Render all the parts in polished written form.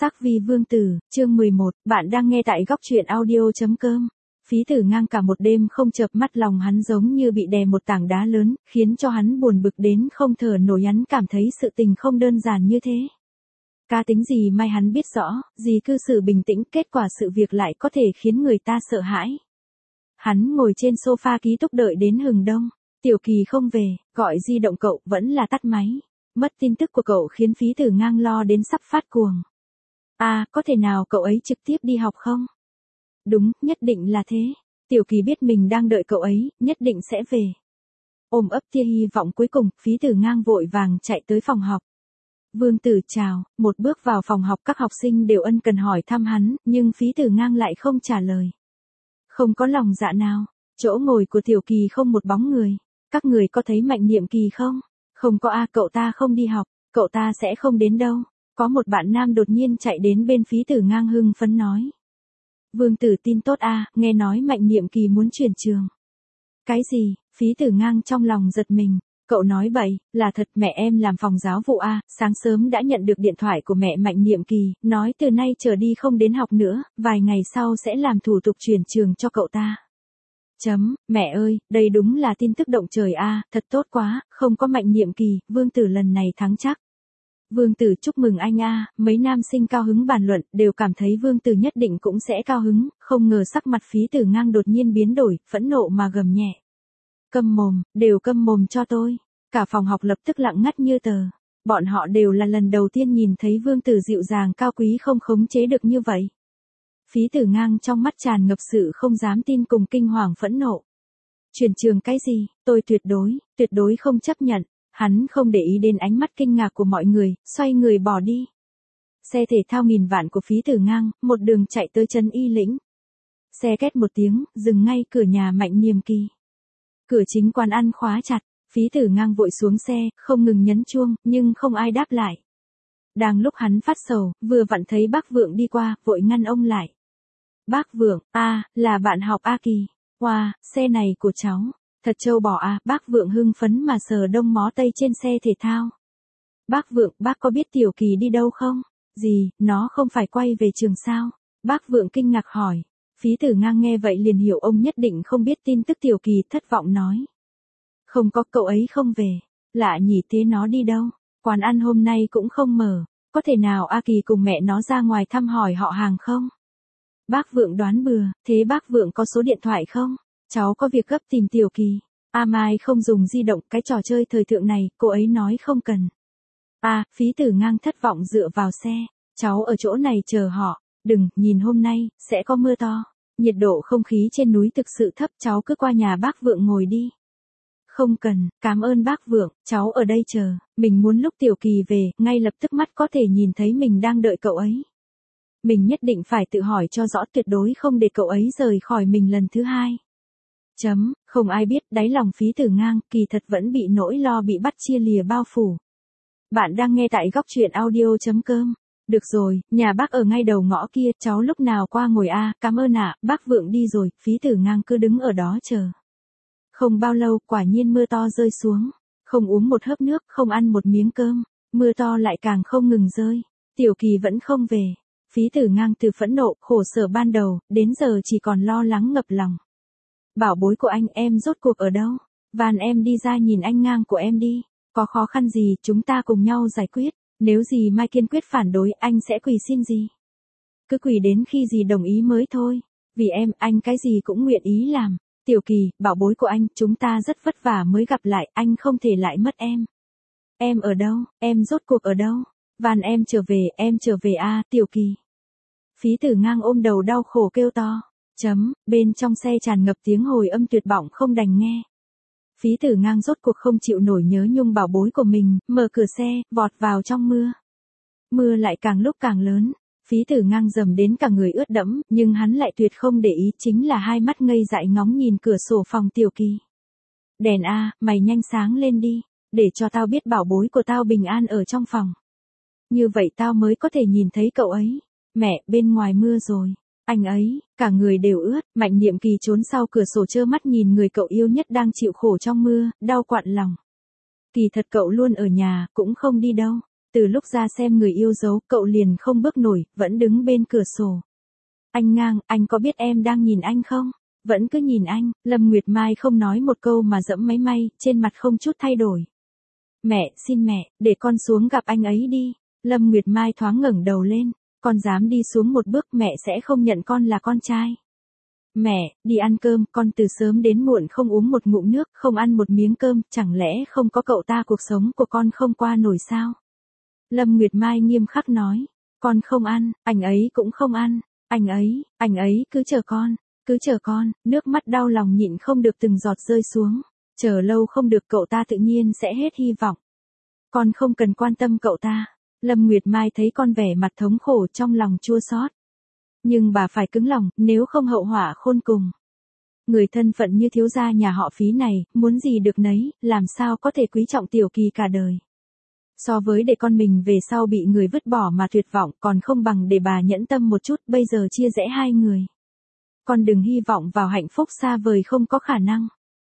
Sắc vi vương tử, chương 11, bạn đang nghe tại góc truyện audio.com. Phí Tử Ngang cả một đêm không chợp mắt, lòng hắn giống như bị đè một tảng đá lớn, khiến cho hắn buồn bực đến không thở nổi. Hắn cảm thấy sự tình không đơn giản như thế. Cá tính gì mai hắn biết rõ, gì cư xử bình tĩnh, kết quả sự việc lại có thể khiến người ta sợ hãi. Hắn ngồi trên sofa ký túc đợi đến hừng đông, Tiểu Kỳ không về, gọi di động cậu vẫn là tắt máy. Mất tin tức của cậu khiến Phí Tử Ngang lo đến sắp phát cuồng. Có thể nào cậu ấy trực tiếp đi học không? Đúng, nhất định là thế. Tiểu Kỳ biết mình đang đợi cậu ấy, nhất định sẽ về. Ôm ấp tia hy vọng cuối cùng, Phí Tử Ngang vội vàng chạy tới phòng học. Vương tử chào, một bước vào phòng học các học sinh đều ân cần hỏi thăm hắn, nhưng Phí Tử Ngang lại không trả lời. Không có lòng dạ nào, chỗ ngồi của Tiểu Kỳ không một bóng người. Các người có thấy Mạnh Niệm Kỳ không? Không có cậu ta không đi học, cậu ta sẽ không đến đâu. Có một bạn nam đột nhiên chạy đến bên Phí Tử Ngang hưng phấn nói. Vương tử tin tốt nghe nói Mạnh Niệm Kỳ muốn chuyển trường. Cái gì? Phí Tử Ngang trong lòng giật mình. Cậu nói bậy, là thật. Mẹ em làm phòng giáo vụ sáng sớm đã nhận được điện thoại của mẹ Mạnh Niệm Kỳ, nói từ nay trở đi không đến học nữa, vài ngày sau sẽ làm thủ tục chuyển trường cho cậu ta. Mẹ ơi, đây đúng là tin tức động trời thật tốt quá, không có Mạnh Niệm Kỳ, Vương tử lần này thắng chắc. Vương tử chúc mừng anh mấy nam sinh cao hứng bàn luận, đều cảm thấy Vương tử nhất định cũng sẽ cao hứng, không ngờ sắc mặt Phí Tử Ngang đột nhiên biến đổi, phẫn nộ mà gầm nhẹ. Câm mồm, đều câm mồm cho tôi. Cả phòng học lập tức lặng ngắt như tờ. Bọn họ đều là lần đầu tiên nhìn thấy Vương tử dịu dàng cao quý không khống chế được như vậy. Phí Tử Ngang trong mắt tràn ngập sự không dám tin cùng kinh hoàng phẫn nộ. Chuyển trường cái gì, tôi tuyệt đối không chấp nhận. Hắn không để ý đến ánh mắt kinh ngạc của mọi người, xoay người bỏ đi. Xe thể thao nghìn vạn của Phí Tử Ngang, một đường chạy tới Trấn Y Lĩnh. Xe két một tiếng, dừng ngay cửa nhà Mạnh Niệm Kỳ. Cửa chính quán ăn khóa chặt, Phí Tử Ngang vội xuống xe, không ngừng nhấn chuông, nhưng không ai đáp lại. Đang lúc hắn phát sầu, vừa vặn thấy bác Vượng đi qua, vội ngăn ông lại. Bác Vượng, là bạn học Kỳ. Wow, xe này của cháu. Thật trâu bò bác Vượng hưng phấn mà sờ đông mó tây trên xe thể thao. Bác Vượng, bác có biết Tiểu Kỳ đi đâu không? Gì, nó không phải quay về trường sao? Bác Vượng kinh ngạc hỏi. Phí Tử Ngang nghe vậy liền hiểu ông nhất định không biết tin tức. Tiểu Kỳ thất vọng nói. Không có, cậu ấy không về. Lạ nhỉ, thế nó đi đâu? Quán ăn hôm nay cũng không mở. Có thể nào Kỳ cùng mẹ nó ra ngoài thăm hỏi họ hàng không? Bác Vượng đoán bừa, thế bác Vượng có số điện thoại không? Cháu có việc gấp tìm Tiểu Kỳ. Mai không dùng di động, cái trò chơi thời thượng này, cô ấy nói không cần. Phí Tử Ngang thất vọng dựa vào xe. Cháu ở chỗ này chờ họ. Đừng, nhìn hôm nay, sẽ có mưa to. Nhiệt độ không khí trên núi thực sự thấp, cháu cứ qua nhà bác Vượng ngồi đi. Không cần, cảm ơn bác Vượng, cháu ở đây chờ. Mình muốn lúc Tiểu Kỳ về, ngay lập tức mắt có thể nhìn thấy mình đang đợi cậu ấy. Mình nhất định phải tự hỏi cho rõ, tuyệt đối không để cậu ấy rời khỏi mình lần thứ hai. Không ai biết, đáy lòng Phí Tử Ngang, kỳ thật vẫn bị nỗi lo bị bắt chia lìa bao phủ. Bạn đang nghe tại góc truyện audio.com. Được rồi, nhà bác ở ngay đầu ngõ kia, cháu lúc nào qua ngồi cảm ơn bác Vượng đi rồi. Phí Tử Ngang cứ đứng ở đó chờ. Không bao lâu, quả nhiên mưa to rơi xuống. Không uống một hớp nước, không ăn một miếng cơm. Mưa to lại càng không ngừng rơi. Tiểu Kỳ vẫn không về. Phí Tử Ngang từ phẫn nộ, khổ sở ban đầu, đến giờ chỉ còn lo lắng ngập lòng. Bảo bối của anh, em rốt cuộc ở đâu? Van em đi ra nhìn anh ngang của em đi. Có khó khăn gì, chúng ta cùng nhau giải quyết. Nếu gì mai kiên quyết phản đối, anh sẽ quỳ xin gì. Cứ quỳ đến khi gì đồng ý mới thôi. Vì em, anh cái gì cũng nguyện ý làm. Tiểu Kỳ, bảo bối của anh, chúng ta rất vất vả mới gặp lại, anh không thể lại mất em. Em ở đâu? Em rốt cuộc ở đâu? Van em trở về Tiểu Kỳ. Phí Tử Ngang ôm đầu đau khổ kêu to. Bên trong xe tràn ngập tiếng hồi âm tuyệt vọng không đành nghe. Phí Tử Ngang rốt cuộc không chịu nổi nhớ nhung bảo bối của mình, mở cửa xe, vọt vào trong mưa. Mưa lại càng lúc càng lớn. Phí Tử Ngang dầm đến cả người ướt đẫm, nhưng hắn lại tuyệt không để ý, chính là hai mắt ngây dại ngóng nhìn cửa sổ phòng Tiểu Kỳ. Đèn mày nhanh sáng lên đi, để cho tao biết bảo bối của tao bình an ở trong phòng. Như vậy tao mới có thể nhìn thấy cậu ấy. Mẹ, bên ngoài mưa rồi. Anh ấy, cả người đều ướt. Mạnh Niệm Kỳ trốn sau cửa sổ trơ mắt nhìn người cậu yêu nhất đang chịu khổ trong mưa, đau quặn lòng. Kỳ thật cậu luôn ở nhà, cũng không đi đâu. Từ lúc ra xem người yêu dấu, cậu liền không bước nổi, vẫn đứng bên cửa sổ. Anh Ngang, anh có biết em đang nhìn anh không? Vẫn cứ nhìn anh. Lâm Nguyệt Mai không nói một câu mà dẫm máy may, trên mặt không chút thay đổi. Mẹ, xin mẹ, để con xuống gặp anh ấy đi. Lâm Nguyệt Mai thoáng ngẩng đầu lên. Con dám đi xuống một bước, mẹ sẽ không nhận con là con trai. Mẹ, đi ăn cơm, con từ sớm đến muộn không uống một ngụm nước, không ăn một miếng cơm, chẳng lẽ không có cậu ta cuộc sống của con không qua nổi sao? Lâm Nguyệt Mai nghiêm khắc nói. Con không ăn, anh ấy cũng không ăn. Anh ấy cứ chờ con, nước mắt đau lòng nhịn không được từng giọt rơi xuống. Chờ lâu không được cậu ta tự nhiên sẽ hết hy vọng. Con không cần quan tâm cậu ta. Lâm Nguyệt Mai thấy con vẻ mặt thống khổ trong lòng chua xót. Nhưng bà phải cứng lòng, nếu không hậu họa khôn cùng. Người thân phận như thiếu gia nhà họ Phí này, muốn gì được nấy, làm sao có thể quý trọng Tiểu Kỳ cả đời. So với để con mình về sau bị người vứt bỏ mà tuyệt vọng, còn không bằng để bà nhẫn tâm một chút, bây giờ chia rẽ hai người. Con đừng hy vọng vào hạnh phúc xa vời không có khả năng.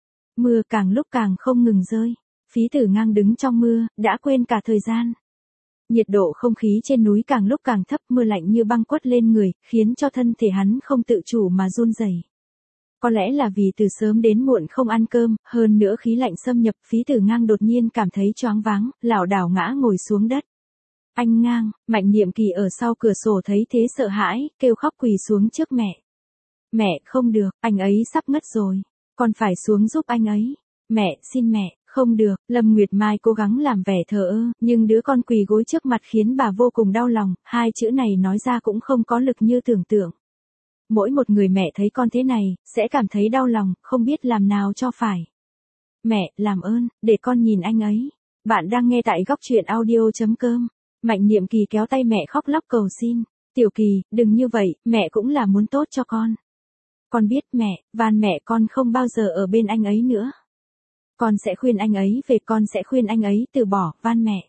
Mưa càng lúc càng không ngừng rơi. Phí Tử Ngang đứng trong mưa, đã quên cả thời gian. Nhiệt độ không khí trên núi càng lúc càng thấp, mưa lạnh như băng quất lên người, khiến cho thân thể hắn không tự chủ mà run rẩy. Có lẽ là vì từ sớm đến muộn không ăn cơm, hơn nữa khí lạnh xâm nhập, Phí Tử Ngang đột nhiên cảm thấy choáng váng, lảo đảo ngã ngồi xuống đất. Anh Ngang, Mạnh Niệm Kỳ ở sau cửa sổ thấy thế sợ hãi, kêu khóc quỳ xuống trước mẹ. Mẹ, không được, anh ấy sắp ngất rồi. Con phải xuống giúp anh ấy. Mẹ, xin mẹ. Không được, Lâm Nguyệt Mai cố gắng làm vẻ thờ ơ, nhưng đứa con quỳ gối trước mặt khiến bà vô cùng đau lòng, hai chữ này nói ra cũng không có lực như tưởng tượng. Mỗi một người mẹ thấy con thế này, sẽ cảm thấy đau lòng, không biết làm nào cho phải. Mẹ, làm ơn, để con nhìn anh ấy. Bạn đang nghe tại góc truyện audio.com. Mạnh Niệm Kỳ kéo tay mẹ khóc lóc cầu xin. Tiểu Kỳ, đừng như vậy, mẹ cũng là muốn tốt cho con. Con biết mẹ, van mẹ con không bao giờ ở bên anh ấy nữa. Con sẽ khuyên anh ấy về, con sẽ khuyên anh ấy từ bỏ, van mẹ.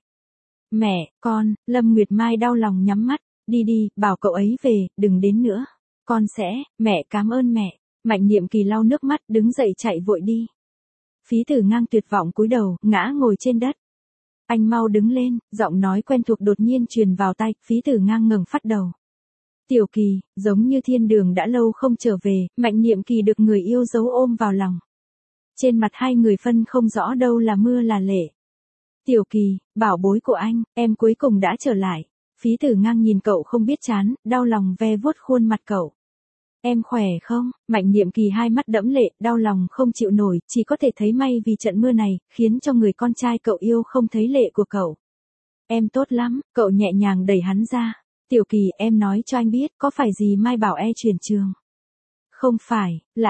Mẹ, con, Lâm Nguyệt Mai đau lòng nhắm mắt, đi đi, bảo cậu ấy về, đừng đến nữa. Con sẽ, mẹ cảm ơn mẹ. Mạnh Niệm Kỳ lau nước mắt, đứng dậy chạy vội đi. Phí Tử Ngang tuyệt vọng cúi đầu, ngã ngồi trên đất. Anh mau đứng lên, giọng nói quen thuộc đột nhiên truyền vào tai, Phí Tử Ngang ngẩng phát đầu. Tiểu Kỳ, giống như thiên đường đã lâu không trở về, Mạnh Niệm Kỳ được người yêu dấu ôm vào lòng. Trên mặt hai người phân không rõ đâu là mưa là lệ. Tiểu Kỳ, bảo bối của anh, em cuối cùng đã trở lại. Phí Tử Ngang nhìn cậu không biết chán, đau lòng ve vuốt khuôn mặt cậu. Em khỏe không? Mạnh Niệm Kỳ hai mắt đẫm lệ, đau lòng không chịu nổi, chỉ có thể thấy may vì trận mưa này, khiến cho người con trai cậu yêu không thấy lệ của cậu. Em tốt lắm, cậu nhẹ nhàng đẩy hắn ra. Tiểu Kỳ, em nói cho anh biết, có phải gì Mai bảo chuyển trường? Không phải, là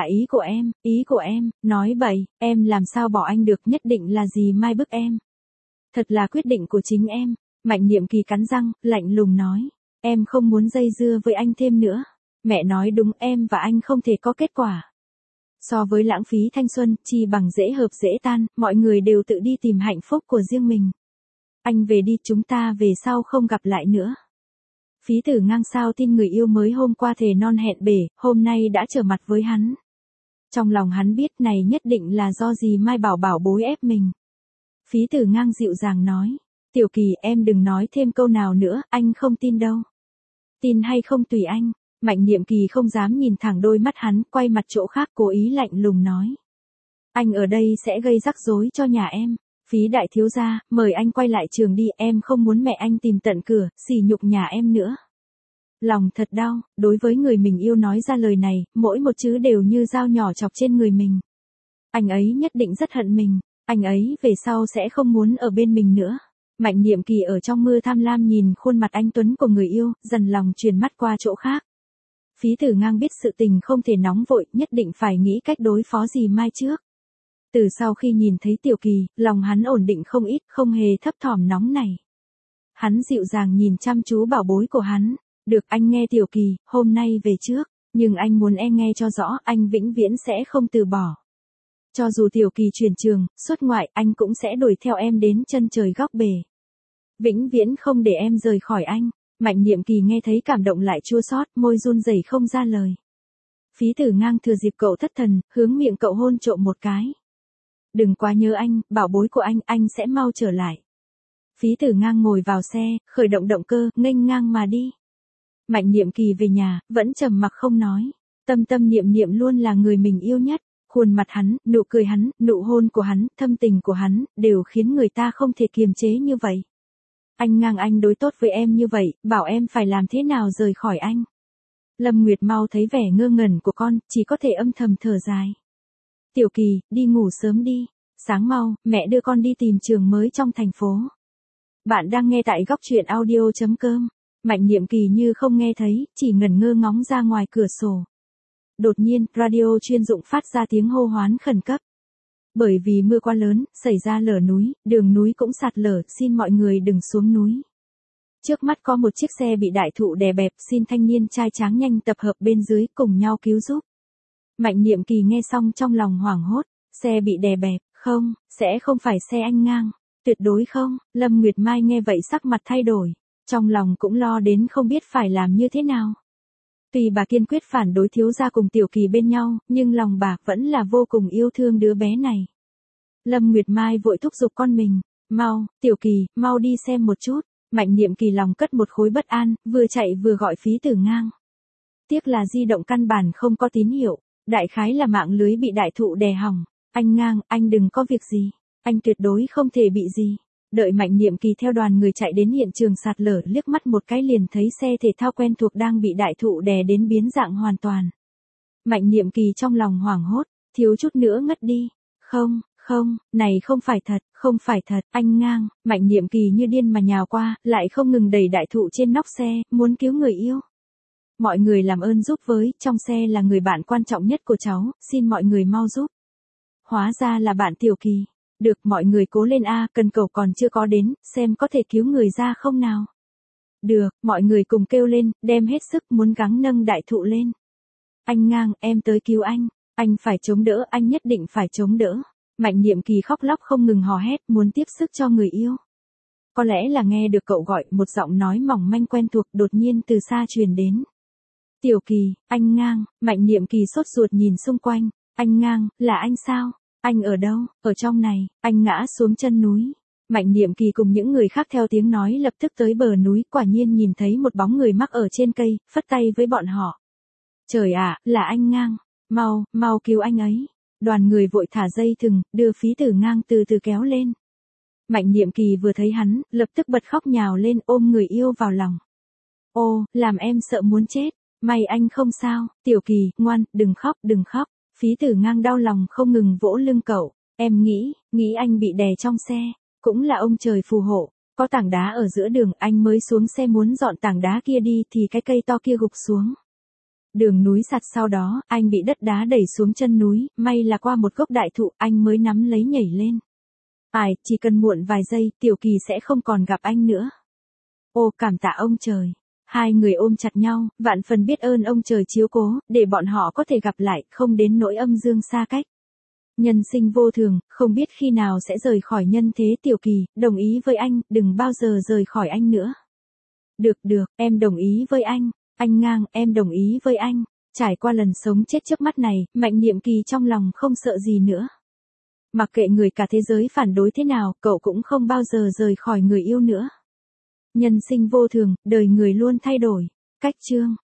ý của em, nói bậy, em làm sao bỏ anh được, nhất định là gì Mai bức em. Thật là quyết định của chính em. Mạnh Niệm Kỳ cắn răng, lạnh lùng nói. Em không muốn dây dưa với anh thêm nữa. Mẹ nói đúng, em và anh không thể có kết quả. So với lãng phí thanh xuân, chi bằng dễ hợp dễ tan, mọi người đều tự đi tìm hạnh phúc của riêng mình. Anh về đi, chúng ta về sau không gặp lại nữa. Phí Tử Ngang sao tin người yêu mới hôm qua thề non hẹn bể, hôm nay đã trở mặt với hắn. Trong lòng hắn biết này nhất định là do gì Mai bảo bối ép mình. Phí Tử Ngang dịu dàng nói. Tiểu Kỳ, em đừng nói thêm câu nào nữa, anh không tin đâu. Tin hay không tùy anh. Mạnh Niệm Kỳ không dám nhìn thẳng đôi mắt hắn, quay mặt chỗ khác cố ý lạnh lùng nói. Anh ở đây sẽ gây rắc rối cho nhà em. Phí đại thiếu gia, mời anh quay lại trường đi, em không muốn mẹ anh tìm tận cửa, sỉ nhục nhà em nữa. Lòng thật đau, đối với người mình yêu nói ra lời này, mỗi một chữ đều như dao nhỏ chọc trên người mình. Anh ấy nhất định rất hận mình, anh ấy về sau sẽ không muốn ở bên mình nữa. Mạnh Niệm Kỳ ở trong mưa tham lam nhìn khuôn mặt anh tuấn của người yêu, dần lòng truyền mắt qua chỗ khác. Phí Tử Ngang biết sự tình không thể nóng vội, nhất định phải nghĩ cách đối phó gì Mai trước. Từ sau khi nhìn thấy Tiểu Kỳ, lòng hắn ổn định không ít, không hề thấp thỏm nóng này. Hắn dịu dàng nhìn chăm chú bảo bối của hắn. Được, anh nghe Tiểu Kỳ, hôm nay về trước, nhưng anh muốn em nghe cho rõ, anh vĩnh viễn sẽ không từ bỏ. Cho dù Tiểu Kỳ chuyển trường, xuất ngoại, anh cũng sẽ đuổi theo em đến chân trời góc bể. Vĩnh viễn không để em rời khỏi anh. Mạnh Niệm Kỳ nghe thấy cảm động lại chua xót, môi run rẩy không ra lời. Phí Tử Ngang thừa dịp cậu thất thần, hướng miệng cậu hôn trộm một cái. Đừng quá nhớ anh, bảo bối của anh sẽ mau trở lại. Phí Tử Ngang ngồi vào xe, khởi động động cơ, nghênh ngang mà đi. Mạnh Niệm Kỳ về nhà, vẫn trầm mặc không nói. Tâm tâm niệm niệm luôn là người mình yêu nhất. Khuôn mặt hắn, nụ cười hắn, nụ hôn của hắn, thâm tình của hắn, đều khiến người ta không thể kiềm chế như vậy. Anh Ngang, anh đối tốt với em như vậy, bảo em phải làm thế nào rời khỏi anh. Lâm Nguyệt mau thấy vẻ ngơ ngẩn của con, chỉ có thể âm thầm thở dài. Tiểu Kỳ, đi ngủ sớm đi. Sáng mau, mẹ đưa con đi tìm trường mới trong thành phố. Bạn đang nghe tại góc truyện audio.com. Mạnh Niệm Kỳ như không nghe thấy, chỉ ngẩn ngơ ngóng ra ngoài cửa sổ. Đột nhiên, radio chuyên dụng phát ra tiếng hô hoán khẩn cấp. Bởi vì mưa quá lớn, xảy ra lở núi, đường núi cũng sạt lở, xin mọi người đừng xuống núi. Trước mắt có một chiếc xe bị đại thụ đè bẹp, xin thanh niên trai tráng nhanh tập hợp bên dưới cùng nhau cứu giúp. Mạnh Niệm Kỳ nghe xong trong lòng hoảng hốt, xe bị đè bẹp, không, sẽ không phải xe anh Ngang, tuyệt đối không. Lâm Nguyệt Mai nghe vậy sắc mặt thay đổi, trong lòng cũng lo đến không biết phải làm như thế nào. Tuy bà kiên quyết phản đối thiếu gia cùng Tiểu Kỳ bên nhau, nhưng lòng bà vẫn là vô cùng yêu thương đứa bé này. Lâm Nguyệt Mai vội thúc giục con mình, mau, Tiểu Kỳ, mau đi xem một chút. Mạnh Niệm Kỳ lòng cất một khối bất an, vừa chạy vừa gọi Phí Tử Ngang. Tiếc là di động căn bản không có tín hiệu, đại khái là mạng lưới bị đại thụ đè hỏng. Anh Ngang, anh đừng có việc gì, anh tuyệt đối không thể bị gì. Đợi Mạnh Niệm Kỳ theo đoàn người chạy đến hiện trường sạt lở, liếc mắt một cái liền thấy xe thể thao quen thuộc đang bị đại thụ đè đến biến dạng hoàn toàn. Mạnh Niệm Kỳ trong lòng hoảng hốt, thiếu chút nữa ngất đi. Không, không, này không phải thật, không phải thật, anh Ngang. Mạnh Niệm Kỳ như điên mà nhào qua, lại không ngừng đẩy đại thụ trên nóc xe, muốn cứu người yêu. Mọi người làm ơn giúp với, trong xe là người bạn quan trọng nhất của cháu, xin mọi người mau giúp. Hóa ra là bạn Tiểu Kỳ. Được, mọi người cố lên a, cần cầu còn chưa có đến, xem có thể cứu người ra không nào. Được, mọi người cùng kêu lên, đem hết sức muốn gắng nâng đại thụ lên. Anh Ngang, em tới cứu anh phải chống đỡ, anh nhất định phải chống đỡ. Mạnh Niệm Kỳ khóc lóc không ngừng hò hét, muốn tiếp sức cho người yêu. Có lẽ là nghe được cậu gọi, một giọng nói mỏng manh quen thuộc đột nhiên từ xa truyền đến. Tiểu Kỳ, anh Ngang. Mạnh Niệm Kỳ sốt ruột nhìn xung quanh. Anh Ngang, là anh sao? Anh ở đâu? Ở trong này. Anh ngã xuống chân núi. Mạnh Niệm Kỳ cùng những người khác theo tiếng nói lập tức tới bờ núi, quả nhiên nhìn thấy một bóng người mắc ở trên cây, phất tay với bọn họ. Trời ạ, là anh Ngang. Mau, mau cứu anh ấy. Đoàn người vội thả dây thừng, đưa Phí Tử Ngang từ từ kéo lên. Mạnh Niệm Kỳ vừa thấy hắn, lập tức bật khóc nhào lên ôm người yêu vào lòng. Ô, làm em sợ muốn chết. May anh không sao. Tiểu Kỳ, ngoan, đừng khóc, đừng khóc. Phí Tử Ngang đau lòng không ngừng vỗ lưng cậu. Em nghĩ anh bị đè trong xe. Cũng là ông trời phù hộ. Có tảng đá ở giữa đường, anh mới xuống xe muốn dọn tảng đá kia đi thì cái cây to kia gục xuống. Đường núi sạt, sau đó, anh bị đất đá đẩy xuống chân núi, may là qua một gốc đại thụ, anh mới nắm lấy nhảy lên. Chỉ cần muộn vài giây, Tiểu Kỳ sẽ không còn gặp anh nữa. Ô, cảm tạ ông trời. Hai người ôm chặt nhau, vạn phần biết ơn ông trời chiếu cố, để bọn họ có thể gặp lại, không đến nỗi âm dương xa cách. Nhân sinh vô thường, không biết khi nào sẽ rời khỏi nhân thế. Tiểu Kỳ, đồng ý với anh, đừng bao giờ rời khỏi anh nữa. Được, em đồng ý với anh. Anh Ngang, em đồng ý với anh. Trải qua lần sống chết trước mắt này, Mạnh Niệm Kỳ trong lòng không sợ gì nữa. Mặc kệ người cả thế giới phản đối thế nào, cậu cũng không bao giờ rời khỏi người yêu nữa. Nhân sinh vô thường, đời người luôn thay đổi. Cách chương